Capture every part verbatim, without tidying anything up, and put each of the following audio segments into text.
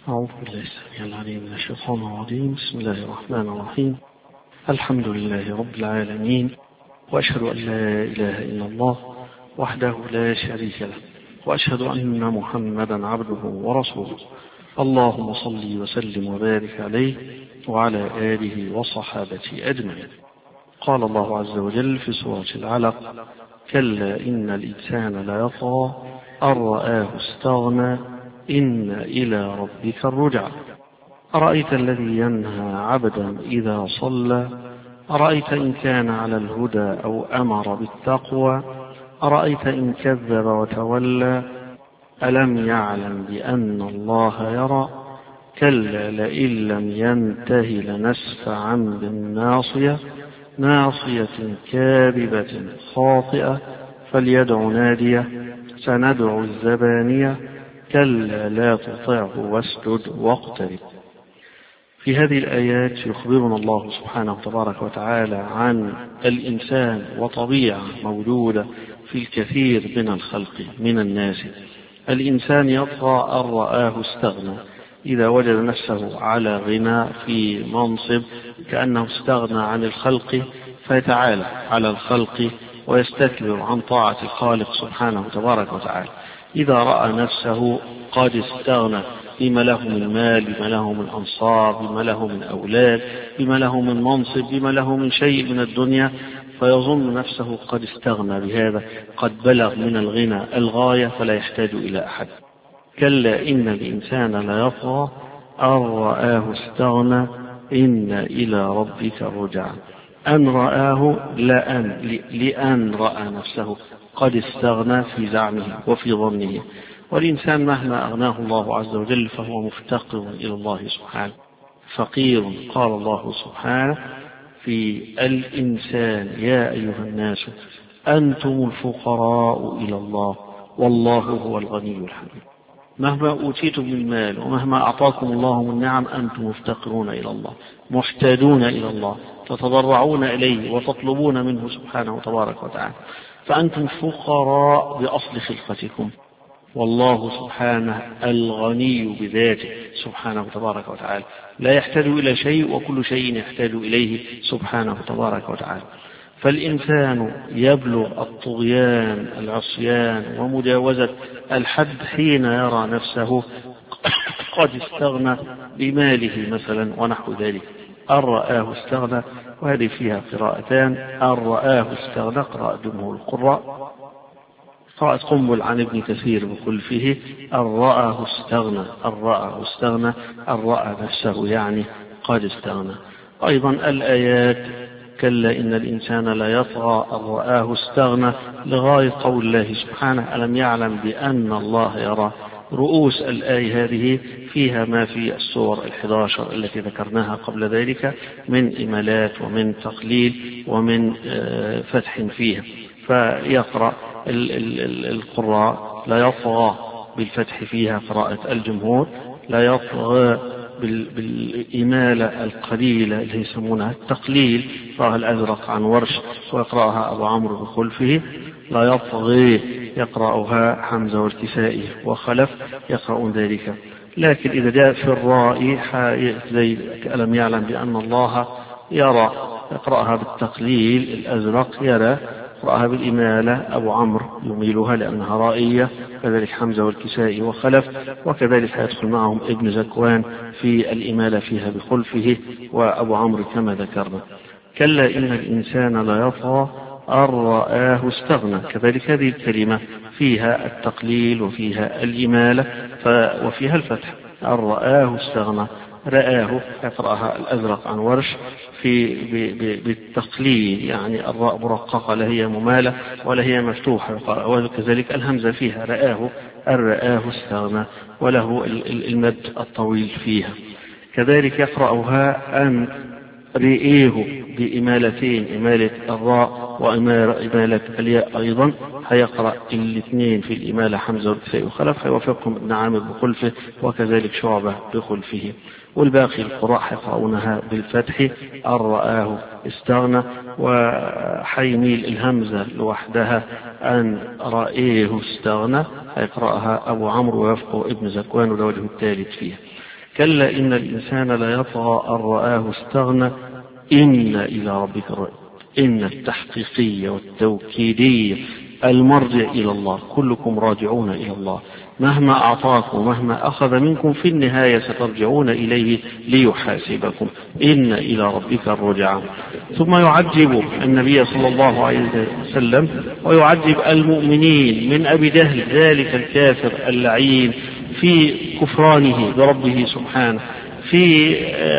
أعوذ بالله السميع العليم من الشيطان الرجيم. بسم الله الرحمن الرحيم. الحمد لله رب العالمين، وأشهد أن لا إله إلا الله وحده لا شريك له، وأشهد أن محمدا عبده ورسوله. اللهم صل وسلم وبارك عليه وعلى آله وصحابته أجمعين. قال الله عز وجل في سورة العلق: كلا إن الإنسان ليطغى أن رآه استغنى إن إلى ربك الرجعى. أرأيت الذي ينهى عبدا إذا صلى؟ أرأيت إن كان على الهدى أو أمر بالتقوى؟ أرأيت إن كذب وتولى؟ ألم يعلم بأن الله يرى؟ كلا لئن لم ينته لنسفعا بالناصية ناصية كاذبة خاطئة فليدع ناديه سندع الزبانية كلا لا تطعه واسجد واقترب. في هذه الآيات يخبرنا الله سبحانه تبارك وتعالى عن الإنسان وطبيعة موجودة في الكثير من الخلق من الناس. الإنسان يطغى أن رآه استغنى، إذا وجد نفسه على غنى في منصب كأنه استغنى عن الخلق فيتعالى على الخلق ويستكبر عن طاعة الخالق سبحانه تبارك وتعالى. إذا رأى نفسه قد استغنى بما له من مال، بما له من أنصار، بما له من أولاد، بما له من منصب، بما له من شيء من الدنيا، فيظن نفسه قد استغنى بهذا، قد بلغ من الغنى الغاية فلا يحتاج إلى أحد. كلا إن الإنسان ليطغى أن رآه استغنى إن إلى ربك الرجعى. أن رآه لأن لأن رأى نفسه قد استغنى في زعمه وفي ظنه. والإنسان مهما أغناه الله عز وجل فهو مفتقر إلى الله سبحانه، فقير. قال الله سبحانه في الإنسان: يا أيها الناس أنتم الفقراء إلى الله والله هو الغني الحميد. مهما أوتيتم من مال ومهما أعطاكم الله من نعم أنتم مفتقرون إلى الله، محتاجون إلى الله، تتضرعون إليه وتطلبون منه سبحانه تبارك وتعالى، فأنتم فقراء بأصل خلقتكم، والله سبحانه الغني بذاته سبحانه تبارك وتعالى، لا يحتاج إلى شيء وكل شيء يحتاج إليه سبحانه تبارك وتعالى. فالإنسان يبلغ الطغيان العصيان ومجاوزة الحد حين يرى نفسه قد استغنى بماله مثلا ونحو ذلك. أن رآه استغنى، وهذه فيها قراءتان: أن رآه استغنى قراءة جمهور القراء، قراءة قنبل عن ابن كثير بخلفه: أن رآه استغنى، أن رآه استغنى، أن رأى نفسه يعني قد استغنى. أيضا الآيات: كلا إن الإنسان لا يطغى أن رآه استغنى لغاية قول الله سبحانه: ألم يعلم بأن الله يرى. رؤوس الآية هذه فيها ما في السور الحادية عشر التي ذكرناها قبل ذلك من إمالات ومن تقليل ومن فتح فيها. فيقرأ القراء لا يطغى بالفتح فيها قراءة الجمهور، لا يطغى بالإمالة القليلة اللي يسمونها التقليل، يقرأها الأزرق عن ورش ويقرأها أبو عمرو بخلفه. لا يطغي يقرأها حمزة والكسائي وخلف يقرأون ذلك. لكن إذا جاء في الراء زي ألم يعلم بأن الله يرى يقرأها بالتقليل، الأزرق يرى يقرأها بالإمالة، أبو عمرو يميلها لأنها رائية، كذلك حمزة والكسائي وخلف، وكذلك يدخل معهم ابن زكوان في الإمالة فيها بخلفه وأبو عمرو كما ذكرنا. كلا إن الإنسان لا يطغى أن رآه استغنى، كذلك هذه الكلمة فيها التقليل وفيها الإمالة وفيها الفتح. أن رآه استغنى، رآه يقرأها الأزرق عن ورش في بالتقليل، يعني الراء مرققة لا هي ممالة ولا هي مفتوحة، وكذلك الهمزة فيها رآه، أن رآه استغنى، وله المد الطويل فيها. كذلك يقرأها أن رئيه بإمالتين، إمالة الراء وإمالة الياء أيضا، هيقرأ الاثنين في الإمالة حمزة والكسائي وخلف، هيوافقكم ابن عامر بخلفه وكذلك شعبة بخلفه، والباقي القراء يقرؤونها بالفتح: أن رآه استغنى، وحيميل الهمزة لوحدها أن رأيه استغنى، هيقرأها أبو عمرو ويوافقه ابن زكوان وده وجه الثالث فيها. كلا إن الإنسان لا يطغى أن رآه استغنى إن إلى ربك الرجع. إن التحقيقية والتوكيدية، المرجع إلى الله، كلكم راجعون إلى الله، مهما أعطاكم ومهما أخذ منكم في النهاية سترجعون إليه ليحاسبكم. إن إلى ربك الرجع. ثم يعجب النبي صلى الله عليه وسلم ويعجب المؤمنين من أبي جهل ذلك الكافر اللعين في كفرانه بربه سبحانه، في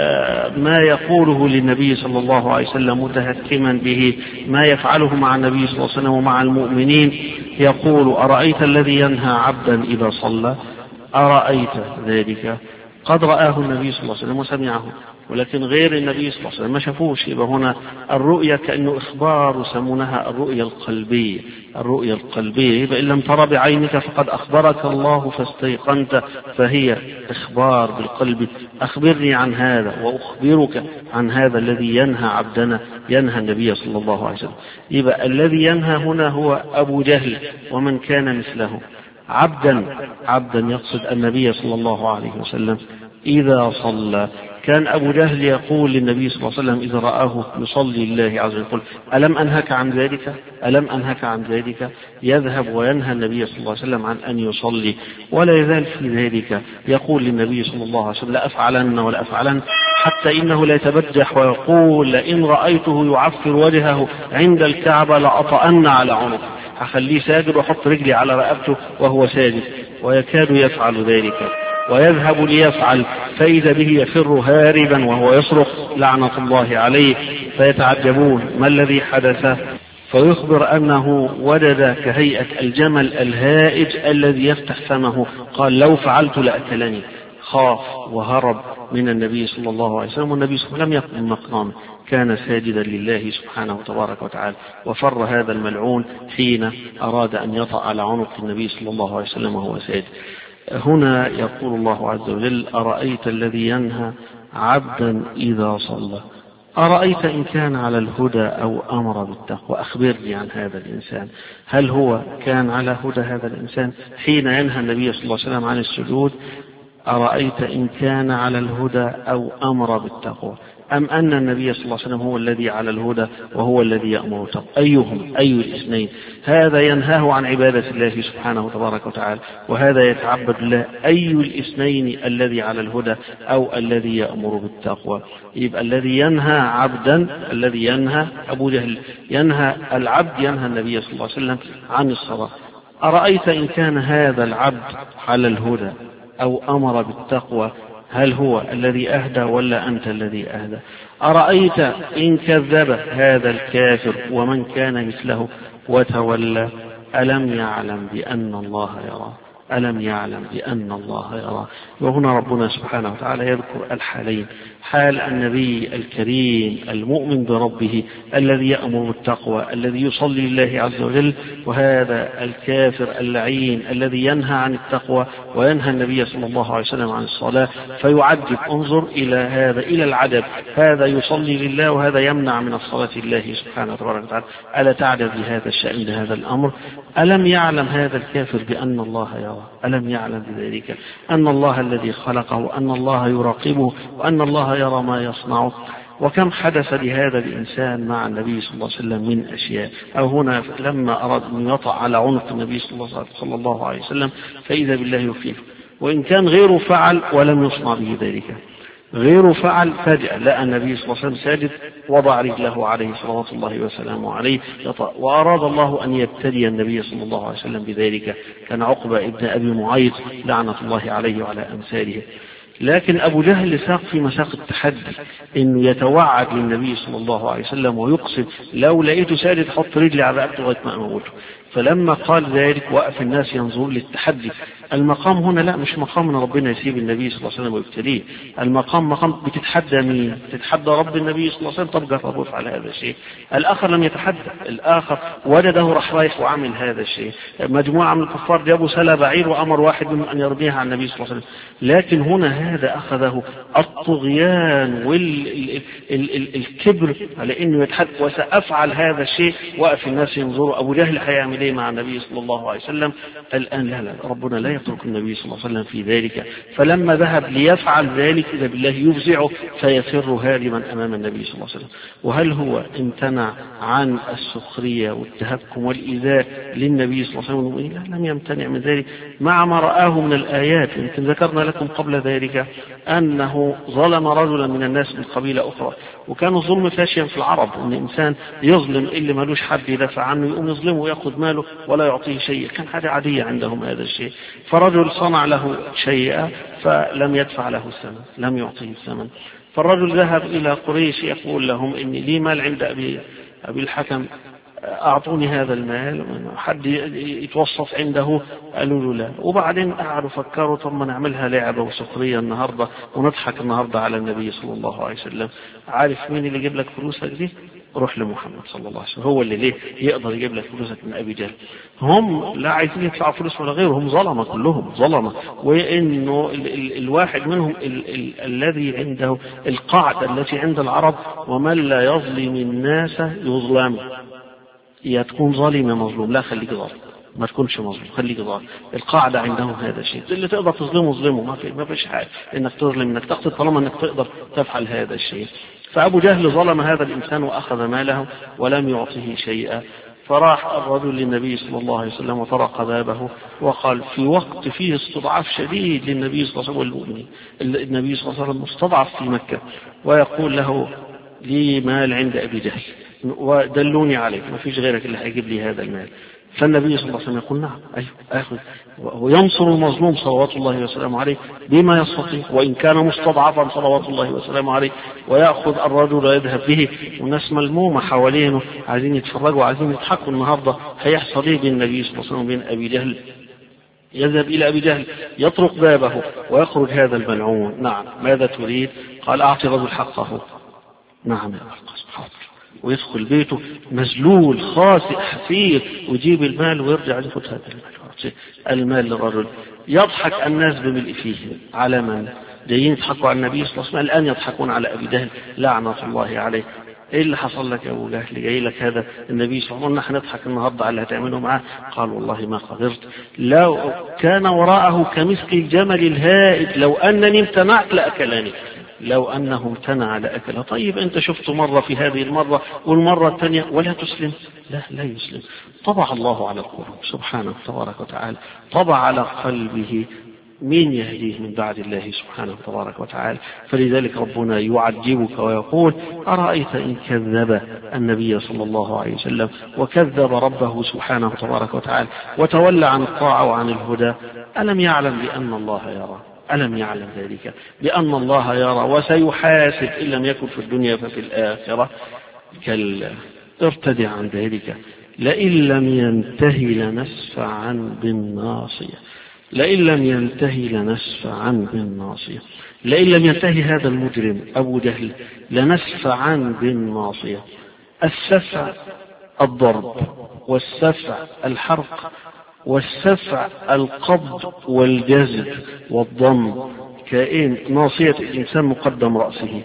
ما يقوله للنبي صلى الله عليه وسلم متهكما به، ما يفعله مع النبي صلى الله عليه وسلم ومع المؤمنين. يقول أرأيت الذي ينهى عبدا إذا صلى؟ أرأيت ذلك؟ قد رآه النبي صلى الله عليه وسلم وسمعه، ولكن غير النبي صلى الله عليه وسلم ما شافوش. يبقى هنا الرؤية كأنه إخبار، يسمونها الرؤية القلبية. الرؤية القلبية يبقى إن لم ترى بعينك فقد أخبرك الله فاستيقنت، فهي إخبار بالقلب. أخبرني عن هذا وأخبرك عن هذا الذي ينهى عبدنا، ينهى النبي صلى الله عليه وسلم. يبقى الذي ينهى هنا هو أبو جهل ومن كان مثله. عبدا عبدا يقصد النبي صلى الله عليه وسلم إذا صلى. كان أبو جهل يقول للنبي صلى الله عليه وسلم إذا رآه يصلي لله عز وجل: ألم أنهك عن ذلك؟ ألم أنهك عن ذلك؟ يذهب وينهى النبي صلى الله عليه وسلم عن أن يصلي، ولا يزال في ذلك. يقول للنبي صلى الله عليه وسلم: لا أفعلن ولا أفعلن، حتى إنه لا يتبجح ويقول: لئن رأيته يعفر وجهه عند الكعبة لأطأن على عنقه، هخليه ساجد وحط رجلي على رقبته وهو ساجد، ويكاد يفعل ذلك. ويذهب ليفعل فإذا به يفر هاربا وهو يصرخ لعنة الله عليه، فيتعجبون ما الذي حدث، فيخبر أنه وجد كهيئة الجمل الهائج الذي يفتح فمه، قال: لو فعلت لأكلني. خاف وهرب من النبي صلى الله عليه وسلم، والنبي صلى الله عليه وسلم لم يقم مقامه، كان ساجدا لله سبحانه تبارك وتعالى. وفر هذا الملعون حين أراد أن يطأ على عنق النبي صلى الله عليه وسلم وهو ساجد. هنا يقول الله عز وجل: أرأيت الذي ينهى عبدا إذا صلى؟ أرأيت إن كان على الهدى أو أمر بالتقوى؟ أخبرني عن هذا الإنسان، هل هو كان على هدى هذا الإنسان حين ينهى النبي صلى الله عليه وسلم عن السجود؟ أرأيت إن كان على الهدى أو أمر بالتقوى، أم أن النبي صلى الله عليه وسلم هو الذي على الهدى وهو الذي يأمر بالتقوى؟ أيهم؟ أي الاثنين؟ هذا ينهاه عن عبادة الله سبحانه تبارك وتعالى، وهذا يتعبد الله. أي الاثنين؟ الذي على الهدى أو الذي يأمر بالتقوى؟ يبقى الذي ينهى عبدا، الذي ينهى أبو جهل، ينهى العبد، ينهى النبي صلى الله عليه وسلم عن الصلاة. أرأيت إن كان هذا العبد على الهدى أو أمر بالتقوى، هل هو الذي أهدى ولا أنت الذي أهدى؟ أرأيت إن كذب هذا الكافر ومن كان مثله وتولى، ألم يعلم بأن الله يرى؟ ألم يعلم بأن الله يرى؟ وهنا ربنا سبحانه وتعالى يذكر الحالين: حال النبي الكريم المؤمن بربه الذي يأمر بالتقوى الذي يصلي لله عز وجل، وهذا الكافر اللعين الذي ينهى عن التقوى وينهى النبي صلى الله عليه وسلم عن الصلاة. فيعجب، انظر إلى هذا، إلى العجب، هذا يصلي لله وهذا يمنع من الصلاة لله سبحانه وتعالى. ألا تعجب بهذا الشأن، بهذا الأمر؟ ألم يعلم هذا الكافر بأن الله يرى؟ ألم يعلم بذلك أن الله الذي خلقه وأن الله يراقبه وأن الله يرى ما يصنعه؟ وكم حدث لهذا الإنسان مع النبي صلى الله عليه وسلم من أشياء. أو هنا لما أراد أن يطأ على عنق النبي صلى الله عليه وسلم فإذا بالله يخيف، وإن كان غيره فعل ولم يصنع به ذلك، غيره فعل فجأة لقى النبي صلى الله عليه وسلم ساجد، وضع رجله عليه صلوات الله وسلامه عليه يطأ، وأراد الله أن يبتلي النبي صلى الله عليه وسلم بذلك. كان عقبة ابن أبي معيط لعنة الله عليه وعلى أمثاله. لكن أبو جهل ساق في مساق التحدي إنه يتوعد للنبي صلى الله عليه وسلم ويقسم: لو لقيته ساجد حط رجلي على رقبته لغاية ما أموته. فلما قال ذلك وقف الناس ينظرون للتحدي. المقام هنا لا، مش مقام ان ربنا يسيب النبي صلى الله عليه وسلم ويبتليه، المقام مقام بتتحدى مين؟ تتحدى رب النبي صلى الله عليه وسلم. طب جربوا افعل هذا الشيء. الآخر لم يتحدى، الآخر وجده راح رايح وعمل هذا الشيء. مجموعة من الكفار جابوا سلا بعير وأمر واحد منهم أن يرميها على النبي صلى الله عليه وسلم. لكن هنا هذا أخذه الطغيان والكبر على إنه يتحدث وسأفعل هذا الشيء، وقف الناس ينظروا أبو جهل هيعمل إيه مع النبي صلى الله عليه وسلم. الآن لا لا ربنا لا يترك النبي صلى الله عليه وسلم في ذلك، فلما ذهب ليفعل ذلك إذا بالله يفزعه فيفر هاربا أمام النبي صلى الله عليه وسلم. وهل هو امتنع عن السخرية والتهكم والإيذاء للنبي صلى الله عليه وسلم؟ لا، لم يمتنع من ذلك مع ما رآه من الآيات. يمكن ذكرنا لكم قبل ذلك أنه ظلم رجلا من الناس من قبيلة أخرى، وكان الظلم فاشيا في العرب، أن إنسان يظلم اللي مالوش حد يدافع عنه يقوم يظلمه ويأخذ ماله ولا يعطيه شيء، كان حاجة عادية عندهم هذا الشيء. فرجل صنع له شيئا فلم يدفع له الثمن، لم يعطيه الثمن. فالرجل ذهب إلى قريش يقول لهم إني لي مال عند أبي, أبي الحكم، أعطوني هذا المال، حد يتوسط عنده؟ قالوا له لا. وبعدين قعدوا فكروا طب ما نعملها لعبة وسخرية النهاردة ونضحك النهاردة على النبي صلى الله عليه وسلم. عارف مين اللي يجيب لك فلوسك دي؟ روح لمحمد صلى الله عليه وسلم، هو اللي ليه يقدر يجيب لك فلوسك من أبي جهل. هم لا عايزين يدفعوا فلوس ولا غيره، هم ظلمة كلهم ظلمة. وإنه ال ال الواحد منهم ال ال الذي عنده القاعدة التي عند العرب: ومن لا يظلم الناس يظلم. يا تكون ظالم يا مظلوم، لا خليك ظالم، ما تكونش مظلوم، خليك ظالم. القاعدة عندهم هذا الشيء، اللي تقدر تظلمه ظلمه، ما في ما فيش حاجة انك تظلم انك تقتل طالما انك تقدر تفعل هذا الشيء. فأبو جهل ظلم هذا الإنسان وأخذ ماله ولم يعطه شيئا. فراح الرجل للنبي صلى الله عليه وسلم وطرق بابه وقال في وقت فيه استضعاف شديد للنبي صلى الله عليه وسلم والمؤمنين، النبي صلى الله عليه وسلم مستضعف في مكة، ويقول له لي مال عند أبي جهل ودلوني عليه، ما فيش غيرك اللي هيجيب لي هذا المال. فالنبي صلى الله عليه وسلم يقول نعم أيوه أخذ، وينصر المظلوم صلوات الله وسلامه عليه بما يستطيع وإن كان مستضعفا صلوات الله وسلامه عليه، ويأخذ الرجل ويذهب به والناس ملمومة حوالينه عايزين يتفرجوا عايزين يضحكوا النهاردة هيحصل ايه بين النبي صلى الله عليه وسلم وبين أبي جهل. يذهب إلى أبي جهل يطرق بابه ويخرج هذا الملعون. نعم ماذا تريد؟ قال أعطي الرجل حقه. نعم يا أرقص حاضر. ويدخل بيته مذلول خاسئ حفير ويجيب المال ويرجع ياخذ هذا المال المال للرجل. يضحك الناس بملء فيه. على من؟ جايين يضحكوا على النبي صلى الله عليه وسلم، الآن يضحكون على أبي جهل لعنة الله عليه. ايه اللي حصل لك يا ابو جهل؟ جاي لك هذا النبي صلى الله عليه وسلم نضحك النهارده على اللي هتعمله معاه. قال والله ما قدرت، لو كان وراءه كمسك الجمل الهائج لو انني امتنعت لاكلني، لو انه امتنع لاكله. طيب انت شفته مره في هذه المره والمره الثانيه ولا تسلم؟ لا لا يسلم. طبع الله على القلوب سبحانه تبارك وتعالى، طبع على قلبه مين يهديه من بعد الله سبحانه تبارك وتعالى. فلذلك ربنا يعجبك ويقول أرأيت إن كذب النبي صلى الله عليه وسلم وكذب ربه سبحانه تبارك وتعالى وتولى عن الطاعة وعن الهدى، ألم يعلم بأن الله يرى؟ ألم يعلم ذلك بأن الله يرى وسيحاسب إن لم يكن في الدنيا ففي الآخرة؟ كلا ارتدع عن ذلك، لئن لم ينتهي لنسفعا بالناصية، لئن لم ينتهي لنسفعا بالناصية. لئن لم ينتهي هذا المجرم أبو جهل لنسفعا بالناصية. السفع الضرب، والسفع الحرق، والسفع القبض والجزد والضم. كائن ناصية الإنسان مقدم رأسه،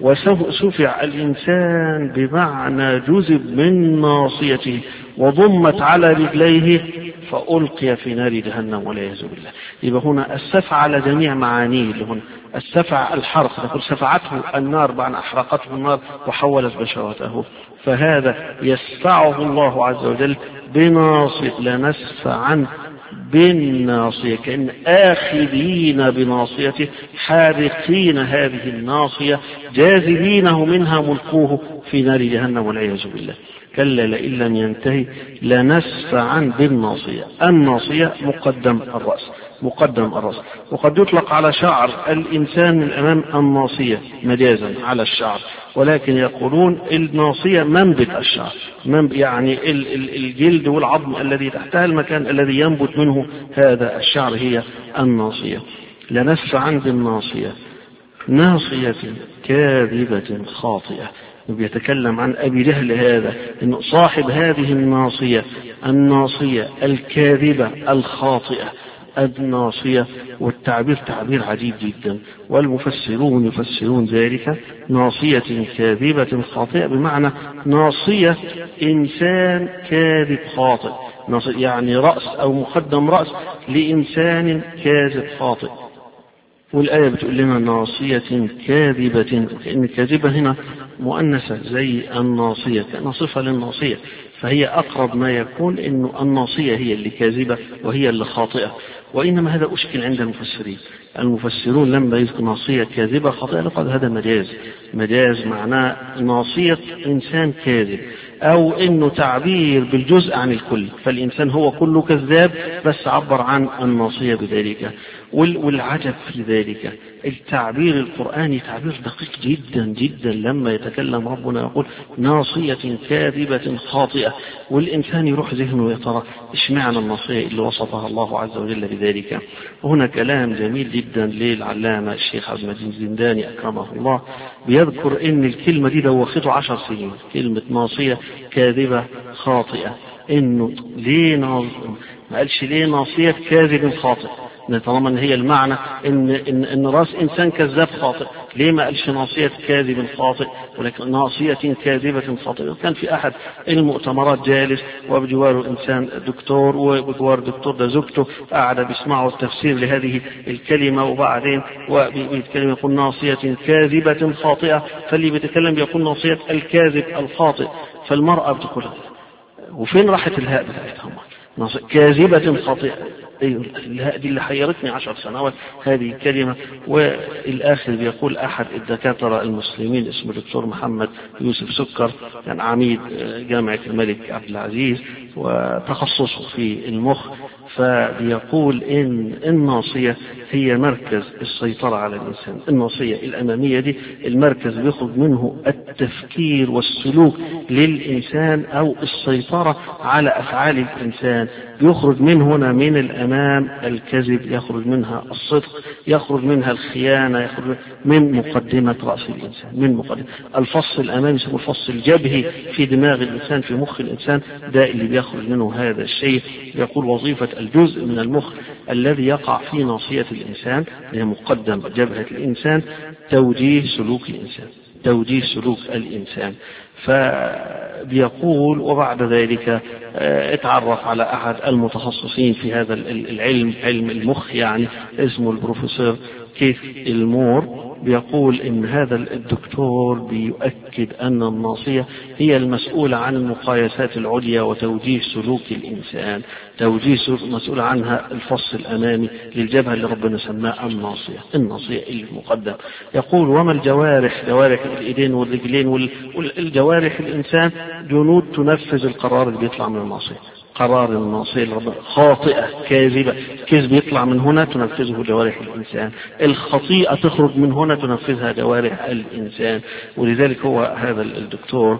وسفع الإنسان بمعنى جذب من ناصيته وضمت على رجليه فألقي في نار جهنم والعياذ بالله. يبقى هنا السفع على جميع معانيه. اللي هنا السفع الحرق، تقول سفعته النار بأن أحرقته النار وحولت بشرته، فهذا يسفعه الله عز وجل بناصية. لنسفعا بالناصية، كأن آخذين بناصيته حارقين هذه الناصية جاذبينه منها ملقوه في نار جهنم والعياذ بالله. كلا لئن لم ينتهي لنسفعا بالناصية. الناصية مقدم الرأس، مقدم الرأس. وقد يطلق على شعر الإنسان من أمام الناصية مجازا على الشعر، ولكن يقولون الناصية منبت الشعر، يعني الجلد والعظم الذي تحتها المكان الذي ينبت منه هذا الشعر هي الناصية. لنسفعا بالناصية ناصية كاذبة خاطئة. بيتكلم عن أبي جهل هذا إنه صاحب هذه الناصية، الناصية الكاذبة الخاطئة. الناصية، والتعبير تعبير عجيب جدا. والمفسرون يفسرون ذلك ناصية كاذبة خاطئة، بمعنى ناصية إنسان كاذب خاطئ، يعني رأس أو مقدم رأس لإنسان كاذب خاطئ. والآية بتقول لنا ناصية كاذبة، كأن كاذبة هنا مؤنثة زي الناصية، كأنها صفة للناصية، فهي أقرب ما يكون إنه الناصية هي اللي كاذبة وهي اللي خاطئة. وإنما هذا أشكل عند المفسرين. المفسرون لما يذكر ناصية كاذبة خاطئة لقد هذا مجاز، مجاز معناه ناصية إنسان كاذب، أو إنه تعبير بالجزء عن الكل، فالإنسان هو كله كذاب بس عبر عن الناصية بذلك. والعجب في ذلك التعبير القرآني تعبير دقيق جدا جدا، لما يتكلم ربنا يقول ناصية كاذبة خاطئة، والإنسان يروح ذهنه يا ترى اشمعنى الناصية اللي وصفها الله عز وجل بذلك. وهنا كلام جميل جدا للعلامة الشيخ عبد المجيد الزنداني أكرمه الله، بيذكر إن الكلمة دي دوخته عشر سنين، كلمة ناصية كاذبة خاطئة، إنه ليه ناص... ما قالش ليه ناصية كاذب خاطئ، طالما ان هي المعنى ان ان, إن راس انسان كذاب خاطئ، ليه ما قالش ناصية كاذب خاطئ ولكن ناصية كاذبة خاطئة. كان في احد المؤتمرات جالس وبجواره انسان دكتور، وبجوار الدكتور ده زوجته قاعدة بيسمعوا التفسير لهذه الكلمة، وبعدين وبيتكلم يقول ناصية كاذبة خاطئة، فاللي بيتكلم بيقول ناصية الكاذب الخاطئ، فالمرأة بتقول وفين راحت الهاء بتاعتهم كاذبة خاطئة؟ الهاء دي اللي حيرتني عشر سنوات هذه الكلمة. والآخر بيقول أحد الدكاترة المسلمين اسمه دكتور محمد يوسف سكر، كان عميد جامعة الملك عبد العزيز وتخصصه في المخ، فبيقول إن الناصية هي مركز السيطرة على الإنسان. الناصية الأمامية دي المركز بيخرج منه التفكير والسلوك للإنسان أو السيطرة على أفعال الإنسان، يخرج من هنا من الأمام الكذب، يخرج منها الصدق، يخرج منها الخيانة، يخرج من مقدمة رأس الإنسان، من مقدمة الفص الأمامي اسمه الفص الجبهي في دماغ الإنسان في مخ الإنسان، ده اللي بيخرج منه هذا الشيء. يقول وظيفة الجزء من المخ الذي يقع في ناصية الإنسان اللي هي مقدم جبهة الإنسان توجيه سلوك الإنسان، توجيه سلوك الإنسان. فبيقول وبعد ذلك اتعرف على أحد المتخصصين في هذا العلم، علم المخ يعني، اسمه البروفيسور كيث المور، بيقول إن هذا الدكتور بيؤكد أن الناصية هي المسؤولة عن المقايسات العليا وتوجيه سلوك الإنسان، توجيه سلوك مسؤول عنها الفص الأمامي للجبهة اللي ربنا سماها الناصية، الناصية المقدم. يقول وما الجوارح، جوارح الإيدين والرجلين والجوارح الإنسان جنود تنفذ القرار اللي بيطلع من الناصية، قرار الناصية خاطئة كاذبة، كذب يطلع من هنا تنفذه جوارح الإنسان، الخطيئة تخرج من هنا تنفذها جوارح الإنسان. ولذلك هو هذا الدكتور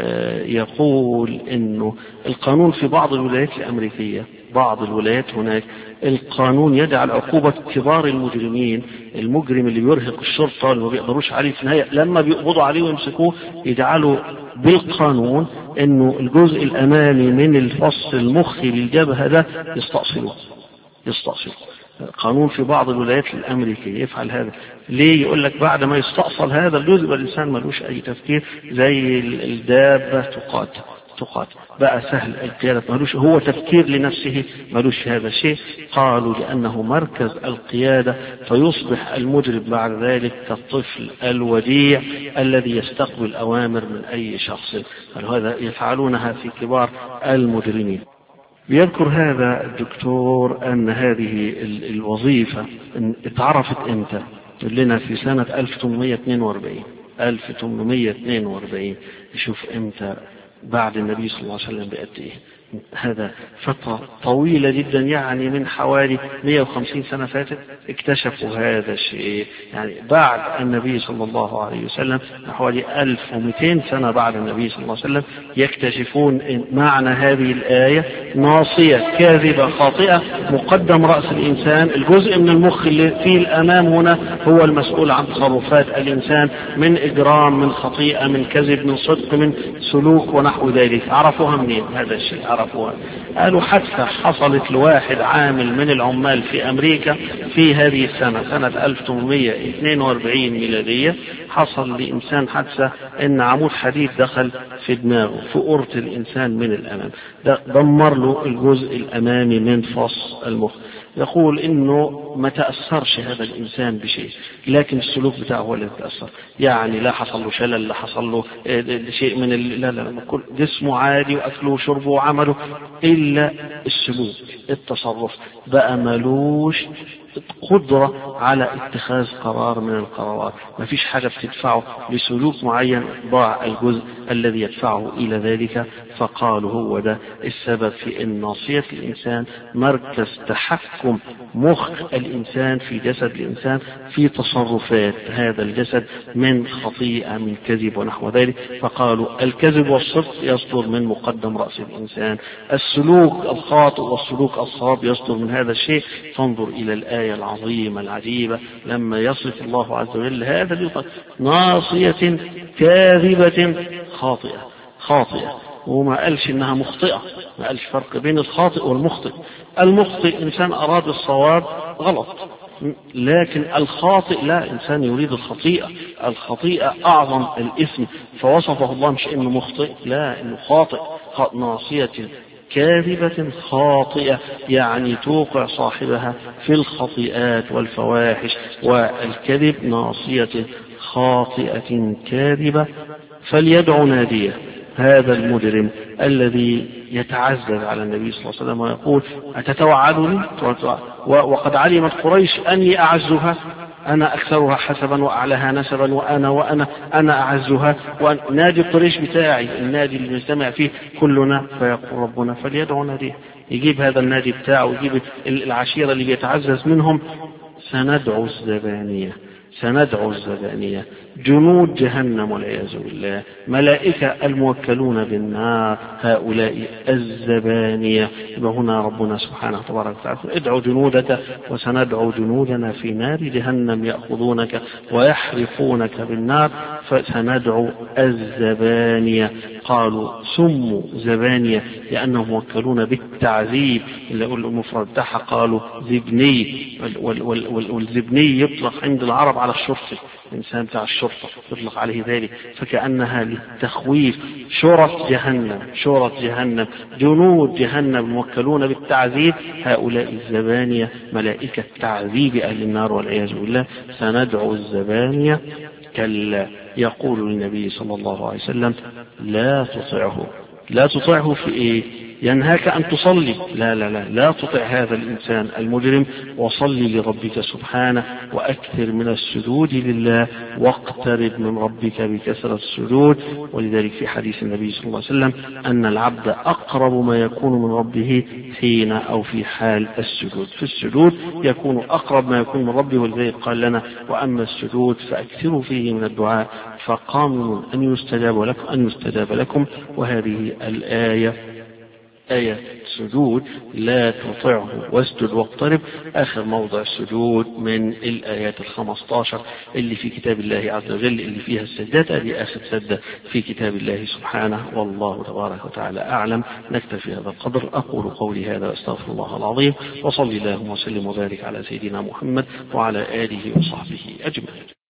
يقول إنه القانون في بعض الولايات الأمريكية، بعض الولايات هناك القانون يجعل عقوبة كبار المجرمين، المجرم اللي بيرهق الشرطة اللي ما بيقدروش عليه في النهاية لما بيقبضوا عليه ويمسكوه يجعلوا بالقانون انه الجزء الامامي من الفص المخي للجبهة ده يستأصلوه، يستأصلوه. قانون في بعض الولايات الأمريكية يفعل هذا. ليه؟ يقول لك بعد ما يستأصل هذا الجزء والإنسان ملوش أي تفكير، زي الدابة تقاتل تقاتل بقى سهل القيادة، ملوش هو تفكير لنفسه، ملوش هذا الشيء. قالوا لأنه مركز القيادة، فيصبح المجرم بعد ذلك كالطفل الوديع الذي يستقبل أوامر من أي شخص، فهذا يفعلونها في كبار المجرمين. بيذكر هذا الدكتور أن هذه الوظيفة اتعرفت امتى؟ يقول لنا في سنة ألف وثمانمائة واثنين وأربعين ألف وثمانمائة واثنين وأربعين. يشوف امتى بعد النبي صلى الله عليه وسلم بقد ايه، هذا فترة طويلة جدا، يعني من حوالي مئة وخمسين سنة فاتت اكتشفوا هذا الشيء، يعني بعد النبي صلى الله عليه وسلم حوالي ألف ومئتين سنة بعد النبي صلى الله عليه وسلم يكتشفون معنى هذه الآية ناصية كاذبة خاطئة مقدم رأس الإنسان، الجزء من المخ اللي فيه الأمام هنا هو المسؤول عن تصرفات الإنسان من إجرام، من خطيئة، من كذب، من صدق، من سلوك ونحو ذلك. عرفوها منين هذا الشيء؟ عرفوها. قالوا حادثة حصلت لواحد عامل من العمال في أمريكا في هذه السنة سنة ألف وثمانمائة واثنين وأربعين ميلادية، حصل لإنسان حادثة إن عمود حديد دخل في دماغه في قرة الإنسان من الأمام، دمر له الجزء الأمامي من فص المخ. يقول إنه ما تأثرش هذا الإنسان بشيء، لكن السلوك بتاعه هو اللي تأثر. يعني لا حصل له شلل، لا حصل له شيء من ال... لا لا كل جسمه عادي وأكله وشربه وعمله، إلا السلوك التصرف بقى ملوش قدرة على اتخاذ قرار من القرارات. ما فيش حاجة بتدفعه لسلوك معين، ضاع الجزء الذي يدفعه إلى ذلك. فقالوا هو ده السبب في أن ناصية الإنسان مركز تحكم مخ الإنسان في جسد الإنسان في تصرفات هذا الجسد من خطيئة من كذب ونحو ذلك. فقالوا الكذب والصدق يصدر من مقدم رأس الإنسان، السلوك الخاطئ والسلوك الصواب يصدر من هذا الشيء. فانظر إلى الآية العظيمة العجيبة لما يصف الله عز وجل هذا اليطاق ناصية كاذبة خاطئة خاطئة وما قالش إنها مخطئة، ما قالش فرق بين الخاطئ والمخطئ. المخطئ إنسان أراد الصواب غلط، لكن الخاطئ لا، إنسان يريد الخطيئة. الخطيئة أعظم الإثم، فوصفه الله مش إنه مخطئ، لا إنه خاطئ. ناصية كاذبة خاطئة يعني توقع صاحبها في الخطيئات والفواحش والكذب. ناصية خاطئة كاذبة فليدع ناديه. هذا المجرم الذي يتعزز على النبي صلى الله عليه وسلم ويقول أتتوعدني وقد علمت قريش أني أعزها، أنا أكثرها حسبا وأعلىها نسبا وأنا وأنا أنا أعزها، ونادي قريش بتاعي النادي اللي نجتمع فيه كلنا. فيقول ربنا فليدع ناديه، يجيب هذا النادي بتاعه ويجيب العشيرة اللي بيتعزز منهم. سندعو الزبانية، سندعو الزبانية جنود جهنم والعياذ بالله، ملائكة الموكلون بالنار هؤلاء الزبانية. وهنا ربنا سبحانه تبارك وتعالى ادعو جنودك وسندعو جنودنا في نار جهنم يأخذونك ويحرقونك بالنار فسندعو الزبانية. قالوا سموا زبانية لأنهم موكلون بالتعذيب، اللي أقول المفرد بتاعها قالوا زبني، والزبني يطلق عند العرب على الشرطي، الإنسان بتاع الشرطة يطلق عليه ذلك، فكأنها للتخويف. شرط جهنم، شرط جهنم، جنود جهنم موكلون بالتعذيب، هؤلاء الزبانية ملائكة تعذيب أهل النار والعياذ بالله. سندعو الزبانية. كلا، يقول للنبي صلى الله عليه وسلم لا تطعه. لا تطعه في إيه؟ ينهاك أن تصلي، لا لا لا لا تطع هذا الإنسان المجرم، وصلي لربك سبحانه وأكثر من السجود لله، واقترب من ربك بكثرة السجود. ولذلك في حديث النبي صلى الله عليه وسلم أن العبد أقرب ما يكون من ربه حين أو في حال السجود. في السجود يكون أقرب ما يكون من ربه، ولذلك قال لنا وأما السجود فأكثروا فيه من الدعاء فقاموا أن يستجاب لكم أن يستجاب لكم. وهذه الآية آية السجود، لا تطعه واسجد واقترب، آخر موضع السجود من الآيات الخمسة عشر اللي في كتاب الله عز وجل اللي فيها السجدات. هذه آخر سجدة في كتاب الله سبحانه، والله تبارك وتعالى أعلم. نكتفي هذا القدر. أقول قولي هذا واستغفر الله العظيم، وصلي اللهم وسلم وبارك على سيدنا محمد وعلى آله وصحبه أجمعين.